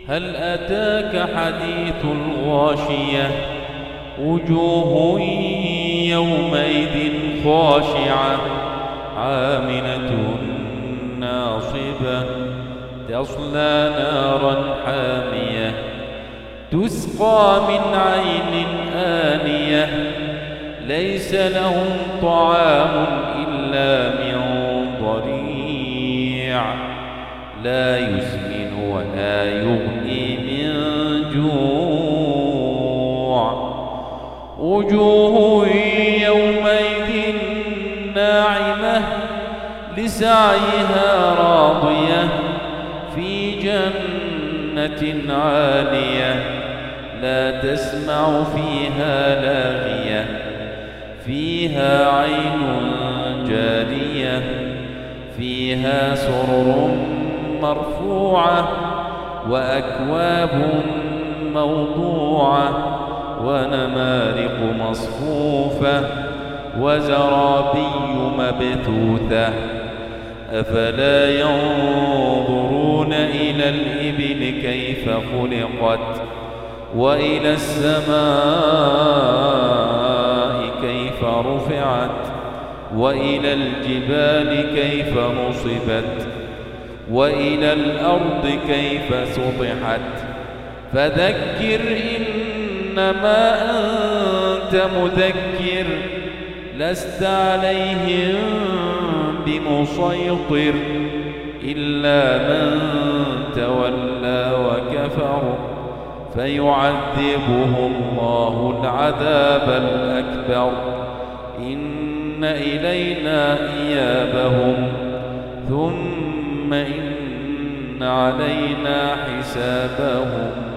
هل أتاك حديث الغاشية وجوه يومئذ خاشعة عاملة ناصبة تصلى نارا حامية تسقى من عين آنية ليس لهم طعام إلا من ضريع لا يسمن ولا يغني من جوع وجوه يومئذ ناعمة لسعيها راضية في جنة عالية لا تسمع فيها لاغية فيها عين جارية فيها سرر مرفوعة وأكواب موضوعة ونمارق مصفوفة وزرابي مبثوثة أفلا ينظرون إلى الإبل كيف خلقت وإلى السماء كيف رفعت وإلى الجبال كيف نصبت وإلى الأرض كيف سطحت فذكر إنما أنت مذكر لست عليهم بمسيطر إلا من تولى وكفر فيعذبه الله العذاب الأكبر إن إلينا إيابهم ثم إن علينا حسابهم